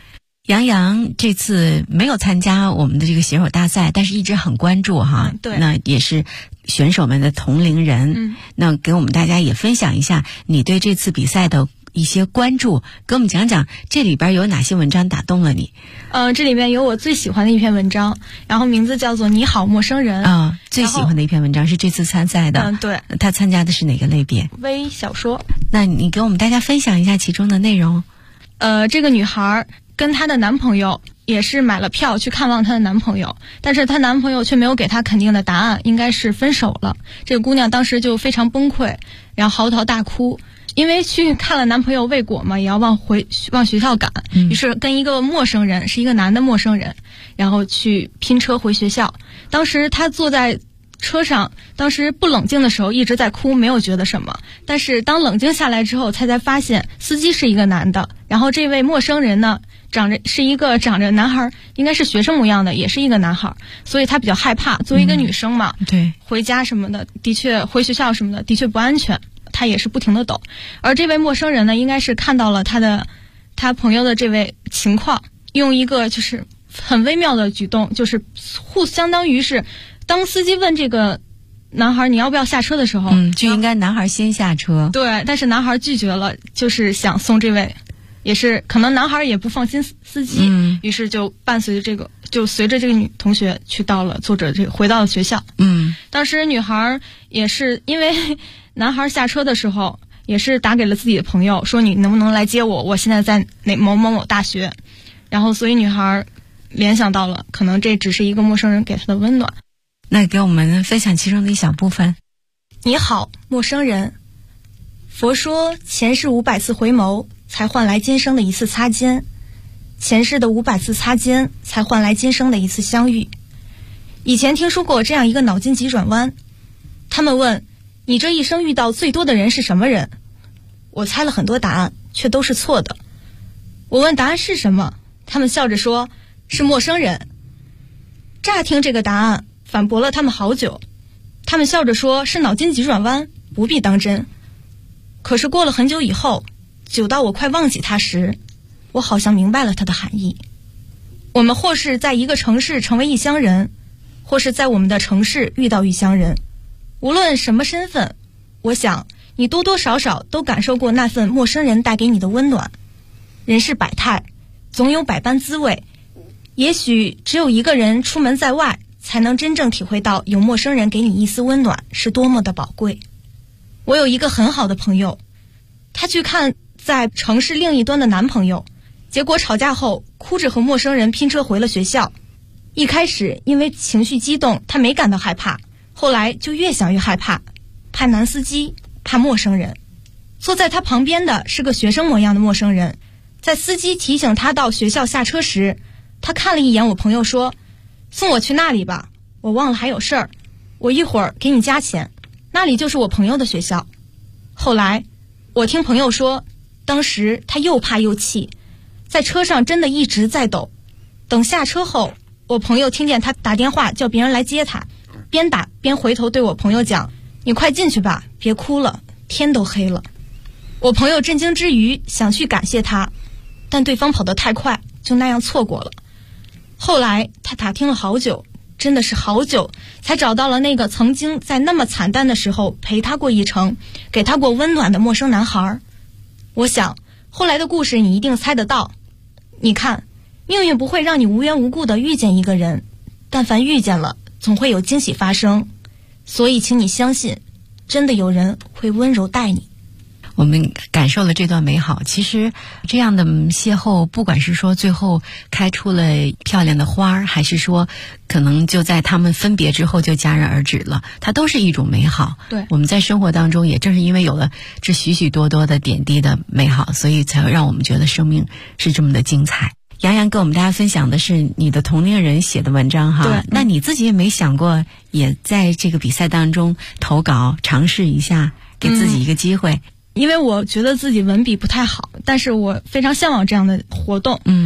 杨洋这次没有参加我们的这个写手大赛，但是一直很关注哈。 对， 那也是选手们的同龄人。那给我们大家也分享一下你对这次比赛的一些关注，给我们讲讲这里边有哪些文章打动了你？ 这里面有我最喜欢的一篇文章，然后名字叫做《你好，陌生人》 啊。最喜欢的一篇文章是这次参赛的。 对。 他参加的是哪个类别？ 微小说。 那你给我们大家分享一下其中的内容。 这个女孩跟她的男朋友也是买了票去看望她的男朋友，但是她男朋友却没有给她肯定的答案，应该是分手了。这个姑娘当时就非常崩溃，然后嚎啕大哭，因为去看了男朋友未果嘛，也要往学校赶，于是跟一个陌生人，是一个男的陌生人，然后去拼车回学校。当时她坐在车上，当时不冷静的时候一直在哭，没有觉得什么，但是当冷静下来之后，才发现司机是一个男的，然后这位陌生人呢长着男孩，应该是学生模样的，也是一个男孩，所以她比较害怕。作为一个女生嘛， 对， 回家什么的，的确回学校什么的，的确不安全，她也是不停的抖。而这位陌生人呢，应该是看到了他朋友的这位情况，用一个就是很微妙的举动，就是相当于是。当司机问这个男孩你要不要下车的时候， 就应该男孩先下车。 对，但是男孩拒绝了，就是想送这位，也是可能男孩也不放心司机，于是就随着这个女同学回到了学校。当时女孩也是因为男孩下车的时候，也是打给了自己的朋友，说你能不能来接我？我现在在某某某大学。然后所以女孩联想到了，可能这只是一个陌生人给她的温暖。 那给我们分享其中的一小部分。 你好，陌生人。佛说前世500次回眸，才换来今生的一次擦肩；前世的500次擦肩，才换来今生的一次相遇。以前听说过这样一个脑筋急转弯，他们问你这一生遇到最多的人是什么人？我猜了很多答案，却都是错的。我问答案是什么，他们笑着说是陌生人。乍听这个答案反驳了他们好久，他们笑着说是脑筋急转弯，不必当真。可是过了很久以后，久到我快忘记它时，我好像明白了它的含义。我们或是在一个城市成为异乡人，或是在我们的城市遇到异乡人，无论什么身份，我想你多多少少都感受过那份陌生人带给你的温暖。人世百态，总有百般滋味，也许只有一个人出门在外，才能真正体会到有陌生人给你一丝温暖是多么的宝贵。我有一个很好的朋友，他去看在城市另一端的男朋友，结果吵架后哭着和陌生人拼车回了学校。一开始因为情绪激动，他没感到害怕，后来就越想越害怕，怕男司机，怕陌生人。坐在他旁边的是个学生模样的陌生人，在司机提醒他到学校下车时，他看了一眼我朋友说，送我去那里吧，我忘了还有事儿，我一会儿给你加钱。那里就是我朋友的学校。后来我听朋友说，当时他又怕又气，在车上真的一直在抖。等下车后，我朋友听见他打电话叫别人来接他，边打边回头对我朋友讲，你快进去吧，别哭了，天都黑了。我朋友震惊之余想去感谢他，但对方跑得太快，就那样错过了。后来他打听了好久，真的是好久，才找到了那个曾经在那么惨淡的时候陪他过一程，给他过温暖的陌生男孩。我想后来的故事你一定猜得到。你看，命运不会让你无缘无故的遇见一个人，但凡遇见了，总会有惊喜发生。所以请你相信，真的有人会温柔待你。 我们感受了这段美好。其实这样的邂逅，不管是说最后开出了漂亮的花，还是说可能就在他们分别之后就戛然而止了，它都是一种美好。 对， 我们在生活当中也正是因为有了这许许多多的点滴的美好，所以才会让我们觉得生命是这么的精彩。杨洋跟我们大家分享的是你的同龄人写的文章哈。 对， 那你自己也没想过也在这个比赛当中投稿尝试一下，给自己一个机会？ 因为我觉得自己文笔不太好，但是我非常向往这样的活动。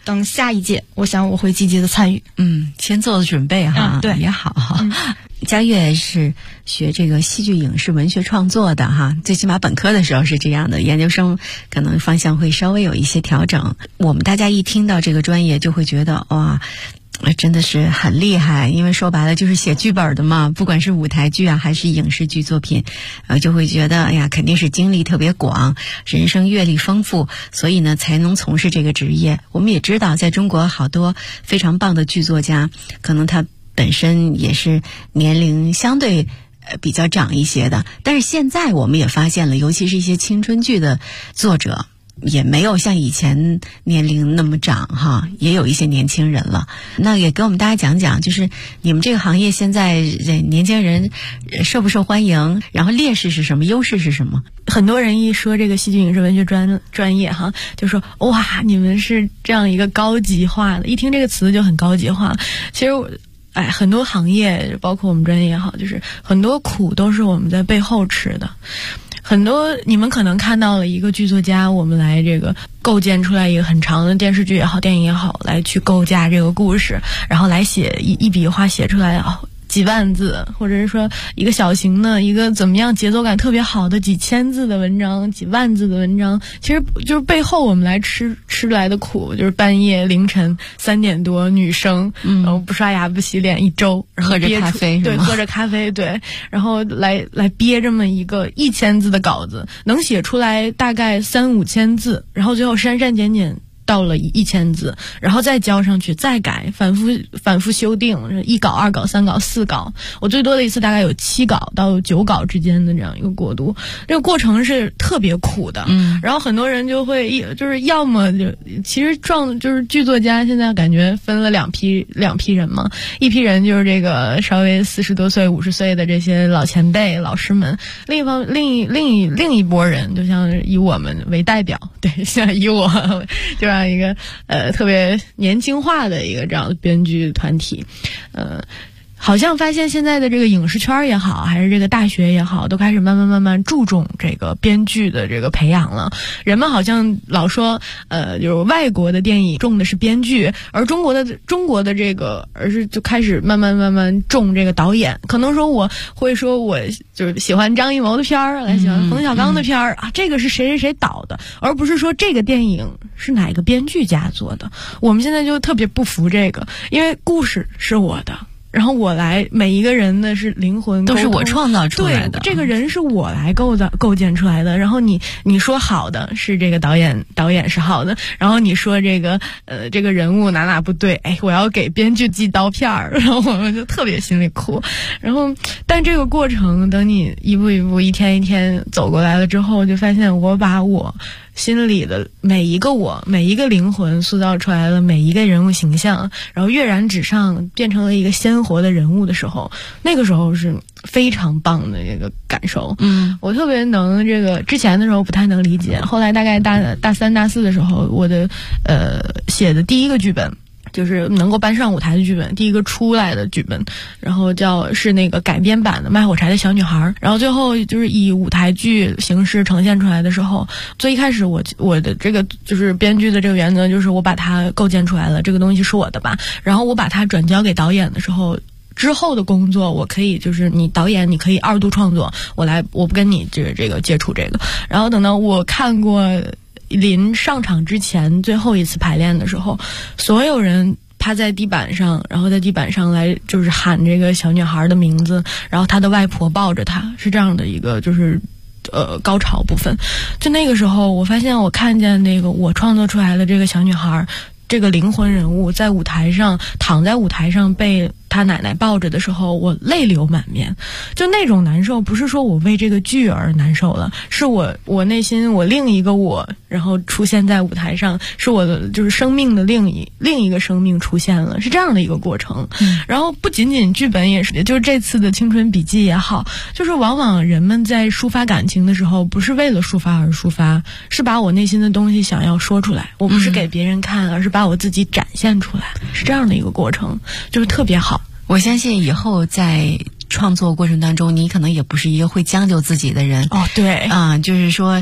等下一届，我想我会积极的参与。 先做准备哈， 对， 也好。佳悦是学这个戏剧影视文学创作的哈，最起码本科的时候是这样的，研究生可能方向会稍微有一些调整。我们大家一听到这个专业就会觉得哇，真的是很厉害，因为说白了就是写剧本的嘛，不管是舞台剧啊还是影视剧作品，就会觉得哎呀，肯定是经历特别广，人生阅历丰富，所以呢才能从事这个职业。我们也知道在中国好多非常棒的剧作家，可能他本身也是年龄相对比较长一些的，但是现在我们也发现了，尤其是一些青春剧的作者也没有像以前年龄那么长哈，也有一些年轻人了。那也给我们大家讲讲，就是你们这个行业现在年轻人受不受欢迎，然后劣势是什么，优势是什么？ 很多人一说这个戏剧影视文学专业哈，就说哇，你们是这样一个高级化的，一听这个词就很高级化。其实很多行业包括我们专业也好，就是很多苦都是我们在背后吃的。很多你们可能看到了一个剧作家，我们来这个构建出来一个很长的电视剧也好，电影也好，来去构架这个故事，然后来写一笔画写出来几万字，或者是说一个小型的一个怎么样节奏感特别好的几千字的文章，几万字的文章，其实就是背后我们来吃来的苦，就是半夜凌晨3点多女生，然后不刷牙不洗脸1周，然后喝着咖啡， 对，喝着咖啡，对，然后来憋这么一个1000字的稿子，能写出来大概3-5千字，然后最后删删减减到了1000字，然后再交上去，再改，反复修订，1稿、2稿、3稿、4稿，我最多的一次大概有7稿到9稿之间的这样一个过渡，这个过程是特别苦的。然后很多人就会就是要么就其实就是剧作家现在感觉分了两批人嘛，一批人就是这个稍微40多岁、50岁的这些老前辈、老师们，另一波人，就像以我们为代表，对，像以我就让一个特别年轻化的一个这样的编剧团体，好像发现现在的这个影视圈也好，还是这个大学也好，都开始慢慢注重这个编剧的这个培养了。人们好像老说，就是外国的电影重的是编剧，而中国的这个，而是就开始慢慢重这个导演。可能说我会说我就是喜欢张艺谋的片儿，喜欢冯小刚的片儿啊，这个是谁导的，而不是说这个电影是哪个编剧家做的。我们现在就特别不服这个，因为故事是我的。然后我来，每一个人的是灵魂都是我创造出来的， 对，这个人是我来构建出来的。然后你说好的是这个导演是好的，然后你说这个人物哪不对，我要给编剧寄刀片儿，然后我们就特别心里苦。然后但这个过程等你一步一步一天一天走过来了之后，就发现我把我心里的每一个灵魂塑造出来了每一个人物形象，然后跃然纸上变成了一个鲜活的人物的时候，那个时候是非常棒的一个感受。我特别能这个，之前的时候不太能理解，后来大概大3、大4的时候，我的写的第一个剧本，就是能够搬上舞台的剧本，第一个出来的剧本，然后是那个改编版的《卖火柴的小女孩》，然后最后就是以舞台剧形式呈现出来的时候，最一开始我的这个就是编剧的这个原则就是我把它构建出来了，这个东西是我的吧，然后我把它转交给导演的时候，之后的工作我可以就是你导演你可以2度创作，我不跟你这个接触这个，然后等到我看过临上场之前最后一次排练的时候，所有人趴在地板上，然后在地板上来就是喊这个小女孩的名字，然后她的外婆抱着她，是这样的一个就是高潮部分。就那个时候我发现我看见那个我创作出来的这个小女孩，这个灵魂人物在舞台上躺在舞台上被他奶奶抱着的时候，我泪流满面。就那种难受不是说我为这个剧而难受了，是我内心我另一个我，然后出现在舞台上，是我的就是生命的另一个生命出现了，是这样的一个过程。然后不仅仅剧本也是，就是这次的青春笔记也好，就是往往人们在抒发感情的时候，不是为了抒发而抒发，是把我内心的东西想要说出来，我不是给别人看，而是把我自己展现出来，是这样的一个过程，就是特别好。 我相信以后在创作过程当中，你可能也不是一个会将就自己的人。 对就是说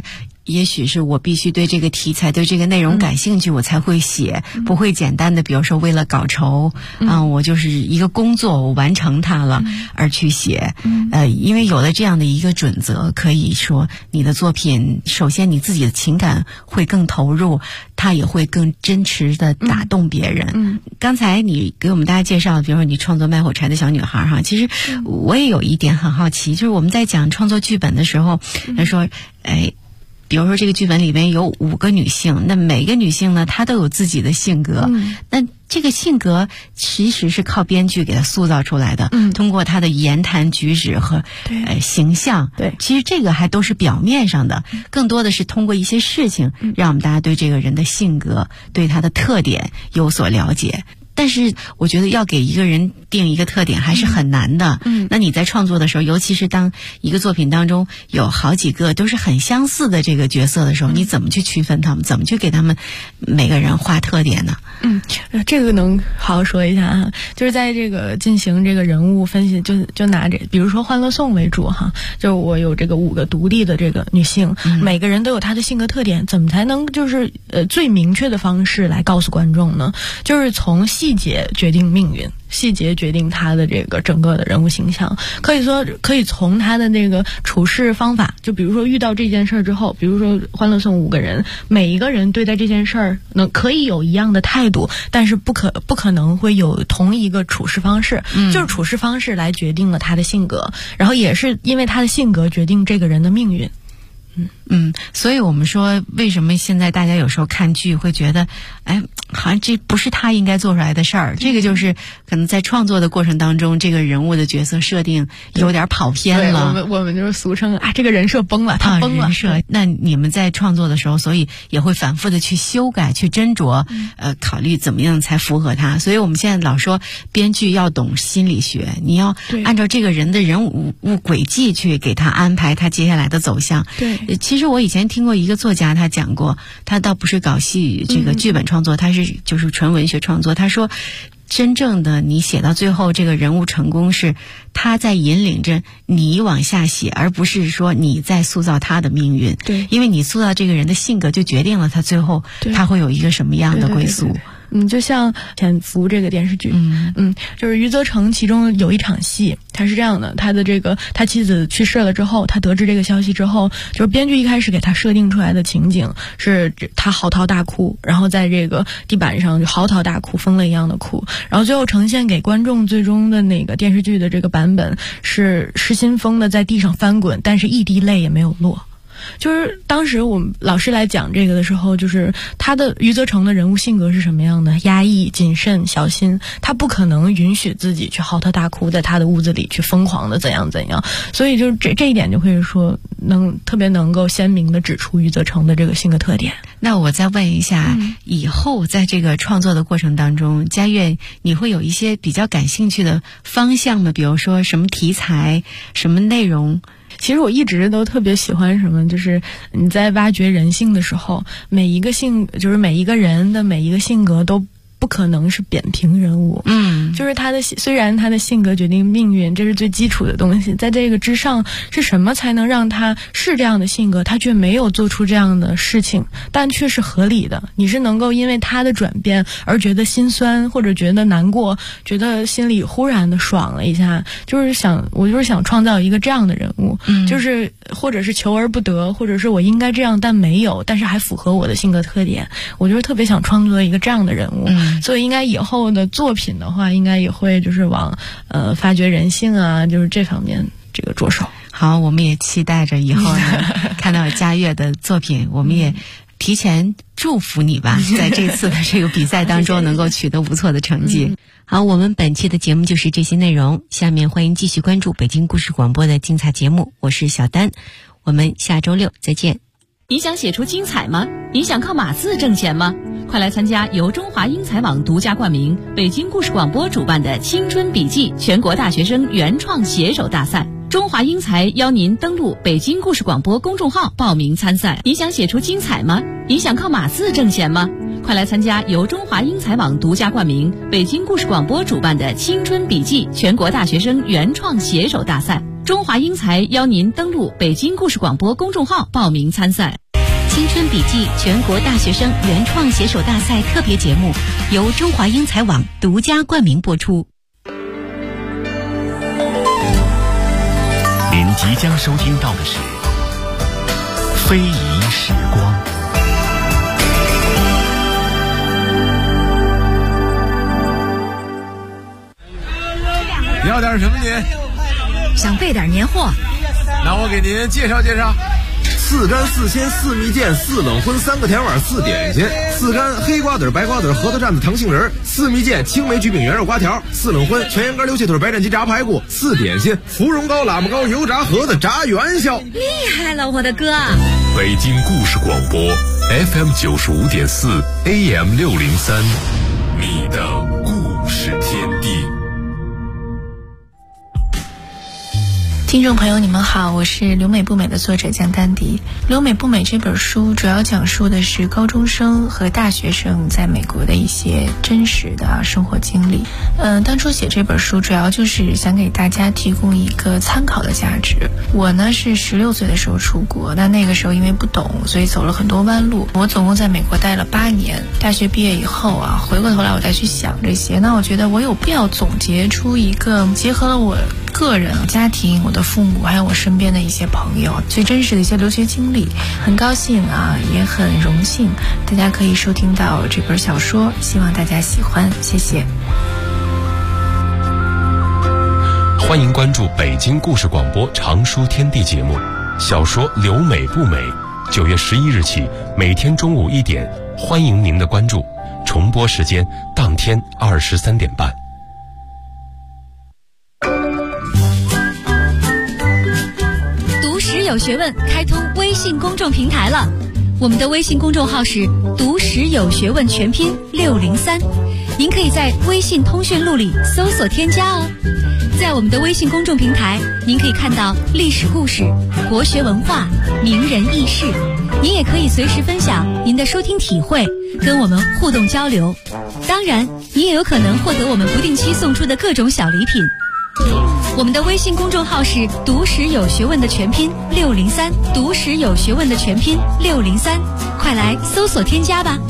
也许是我必须对这个题材、对这个内容感兴趣，我才会写，不会简单的，比如说为了稿酬，我就是一个工作，我完成它了而去写。因为有了这样的一个准则，可以说你的作品，首先你自己的情感会更投入，它也会更真实的打动别人。刚才你给我们大家介绍，比如说你创作卖火柴的小女孩哈，其实我也有一点很好奇，就是我们在讲创作剧本的时候，他说，比如说这个剧本里面有5个女性，那每个女性呢，她都有自己的性格，那这个性格其实是靠编剧给她塑造出来的，通过她的言谈举止和形象，其实这个还都是表面上的，更多的是通过一些事情，让我们大家对这个人的性格、对他的特点有所了解。但是我觉得要给一个人定一个特点还是很难的。那你在创作的时候，尤其是当一个作品当中有好几个都是很相似的这个角色的时候，你怎么去区分他们，怎么去给他们每个人画特点呢？ 这个能好好说一下哈，就是在这个进行这个人物分析，就拿比如说《欢乐颂》为主哈，就我有这个5个独立的这个女性，每个人都有她的性格特点，怎么才能就是最明确的方式来告诉观众呢？就是从细节决定命运，细节决定他的这个整个的人物形象。可以说可以从他的这个处事方法，就比如说遇到这件事儿之后，比如说《欢乐颂》5个人，每一个人对待这件事儿可以有一样的态度，但是不可能会有同一个处事方式，就是处事方式来决定了他的性格，然后也是因为他的性格决定这个人的命运。 所以我们说，为什么现在大家有时候看剧会觉得，好像这不是他应该做出来的事儿，这个就是可能在创作的过程当中，这个人物的角色设定有点跑偏了。 我们就是俗称这个人设崩了，他崩了。 人设，那你们在创作的时候，所以也会反复的去修改、去斟酌，考虑怎么样才符合他。所以我们现在老说，编剧要懂心理学，你要按照这个人的人物轨迹去给他安排他接下来的走向。其实我以前听过一个作家，他讲过，他倒不是搞戏这个剧本创作，他是就是纯文学创作。他说，真正的你写到最后，这个人物成功是他在引领着你往下写，而不是说你在塑造他的命运。因为你塑造这个人的性格，就决定了他最后他会有一个什么样的归宿。 就像《潜伏》这个电视剧，就是余则成其中有一场戏，他是这样的，他妻子去世了之后，他得知这个消息之后，就是编剧一开始给他设定出来的情景是他嚎啕大哭，然后在这个地板上就嚎啕大哭，疯了一样的哭，然后最后呈现给观众最终的那个电视剧的这个版本是失心疯的在地上翻滚，但是一滴泪也没有落。就是当时我们老师来讲这个的时候，就是他的余则成的人物性格是什么样的？压抑、谨慎、小心，他不可能允许自己去嚎啕大哭，在他的屋子里去疯狂的怎样怎样。所以就是这一点就可以说特别能够鲜明的指出余则成的这个性格特点。 那我再问一下，以后在这个创作的过程当中，佳悦你会有一些比较感兴趣的方向吗？比如说什么题材、什么内容？ 其实我一直都特别喜欢什么，就是你在挖掘人性的时候，每一个人的每一个性格都不可能是扁平人物，就是虽然他的性格决定命运，这是最基础的东西，在这个之上是什么才能让他是这样的性格，他却没有做出这样的事情，但却是合理的。你是能够因为他的转变而觉得心酸，或者觉得难过，觉得心里忽然的爽了一下，我就是想创造一个这样的人物，就是或者是求而不得，或者是我应该这样但没有，但是还符合我的性格特点，我就是特别想创作一个这样的人物。所以应该以后的作品的话，应该也会就是往发掘人性啊，就是这方面这个着手。 好，我们也期待着以后呢看到佳悦的作品，我们也提前祝福你吧，在这次的这个比赛当中能够取得不错的成绩。好，我们本期的节目就是这些内容，下面欢迎继续关注北京故事广播的精彩节目，我是小丹，我们下周6再见。 你想写出精彩吗？你想靠码字挣钱吗？快来参加由中华英才网独家冠名、北京故事广播主办的青春笔记全国大学生原创写手大赛。中华英才邀您登录北京故事广播公众号报名参赛。你想写出精彩吗？你想靠码字挣钱吗？快来参加由中华英才网独家冠名、北京故事广播主办的青春笔记全国大学生原创写手大赛。中华英才邀您登录北京故事广播公众号报名参赛。 青春笔记全国大学生原创写手大赛特别节目由中华英才网独家冠名播出。 您即将收听到的是非遗时光。 要点什么您？ 想备点年货， 那我给您介绍介绍。4干4鲜4蜜饯4冷荤3个甜碗4点心，4干黑瓜子白瓜子核桃蘸子糖杏仁，4蜜饯青梅焗饼圆肉瓜条，4冷荤全羊肝溜切腿白斩鸡炸排骨，4点心芙蓉糕喇嘛糕油炸盒子炸元宵。 厉害了我的哥！ 北京故事广播 FM 95.4 AM 603，你的故事天地。 听众朋友你们好，我是留美不美的作者江丹迪。留美不美这本书主要讲述的是高中生和大学生在美国的一些真实的生活经历。当初写这本书主要就是想给大家提供一个参考的价值。我呢是16岁的时候出国，那个时候因为不懂，所以走了很多弯路。我总共在美国待了8年，大学毕业以后回过头来我再去想这些，那我觉得我有必要总结出一个结合了我个人、家庭、我的父母还有我身边的一些朋友最真实的一些留学经历。很高兴也很荣幸大家可以收听到这本小说，希望大家喜欢，谢谢。 欢迎关注北京故事广播常书天地节目，小说《留美不美》，9月11日起每天中午1点，欢迎您的关注，重播时间当天23点半。 读史有学问开通微信公众平台了，我们的微信公众号是读史有学问全拼603，您可以在微信通讯录里搜索添加哦。在我们的微信公众平台，您可以看到历史故事、国学文化、名人轶事，您也可以随时分享您的收听体会，跟我们互动交流。当然，您也有可能获得我们不定期送出的各种小礼品。我们的微信公众号是读史有学问的全拼603，读史有学问的全拼603，快来搜索添加吧。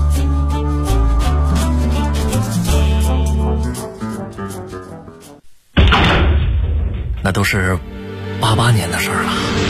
那都是88年的事儿了。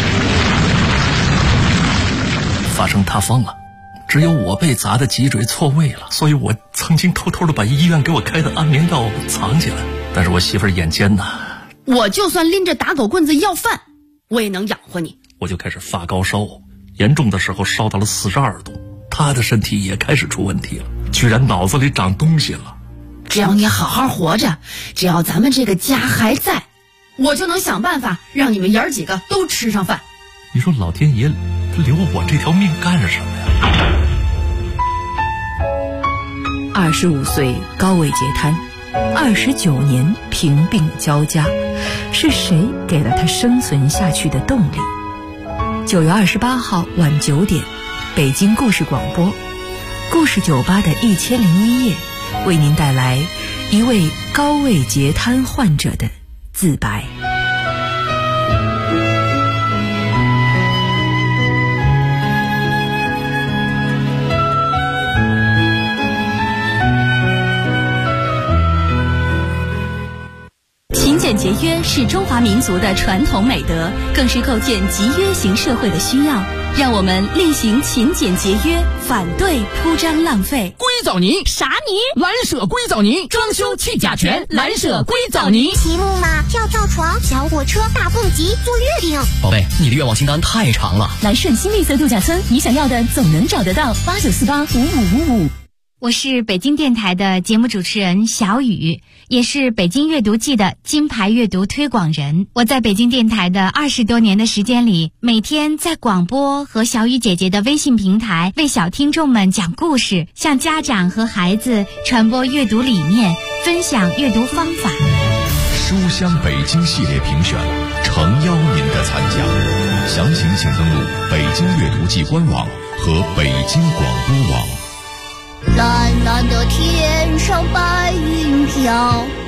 发生塌方了，只有我被砸的脊椎错位了，所以我曾经偷偷的把医院给我开的安眠药藏起来。但是我媳妇儿眼尖呐， 我就算拎着打狗棍子要饭，我也能养活你。 我就开始发高烧，严重的时候烧到了42度。她的身体也开始出问题了，居然脑子里长东西了。 只要你好好活着，只要咱们这个家还在，我就能想办法让你们爷儿几个都吃上饭。 你说老天爷留我这条命干什么呀 ？25岁高位截瘫，29年贫病交加，是谁给了他生存下去的动力？9月28号晚9点，北京故事广播，故事酒吧的1001夜，为您带来一位高位截瘫患者的自白。 勤俭节约是中华民族的传统美德，更是构建集约型社会的需要。让我们厉行勤俭节约，反对铺张浪费。 硅藻泥啥泥？ 蓝舍硅藻泥，装修去甲醛，蓝舍硅藻泥。 骑木马、跳床、小火车、大蹦极、坐月饼。 宝贝，你的愿望清单太长了。 蓝顺新绿色度假村，你想要的总能找得到。89485555。我是北京电台的节目主持人小雨，也是北京阅读季的金牌阅读推广人。我在北京电台的20多年的时间里，每天在广播和小雨姐姐的微信平台为小听众们讲故事，向家长和孩子传播阅读理念，分享阅读方法。 书香北京系列评选诚邀您的参加，详情请登录北京阅读季官网和北京广播网。 蓝蓝的天上白云飘。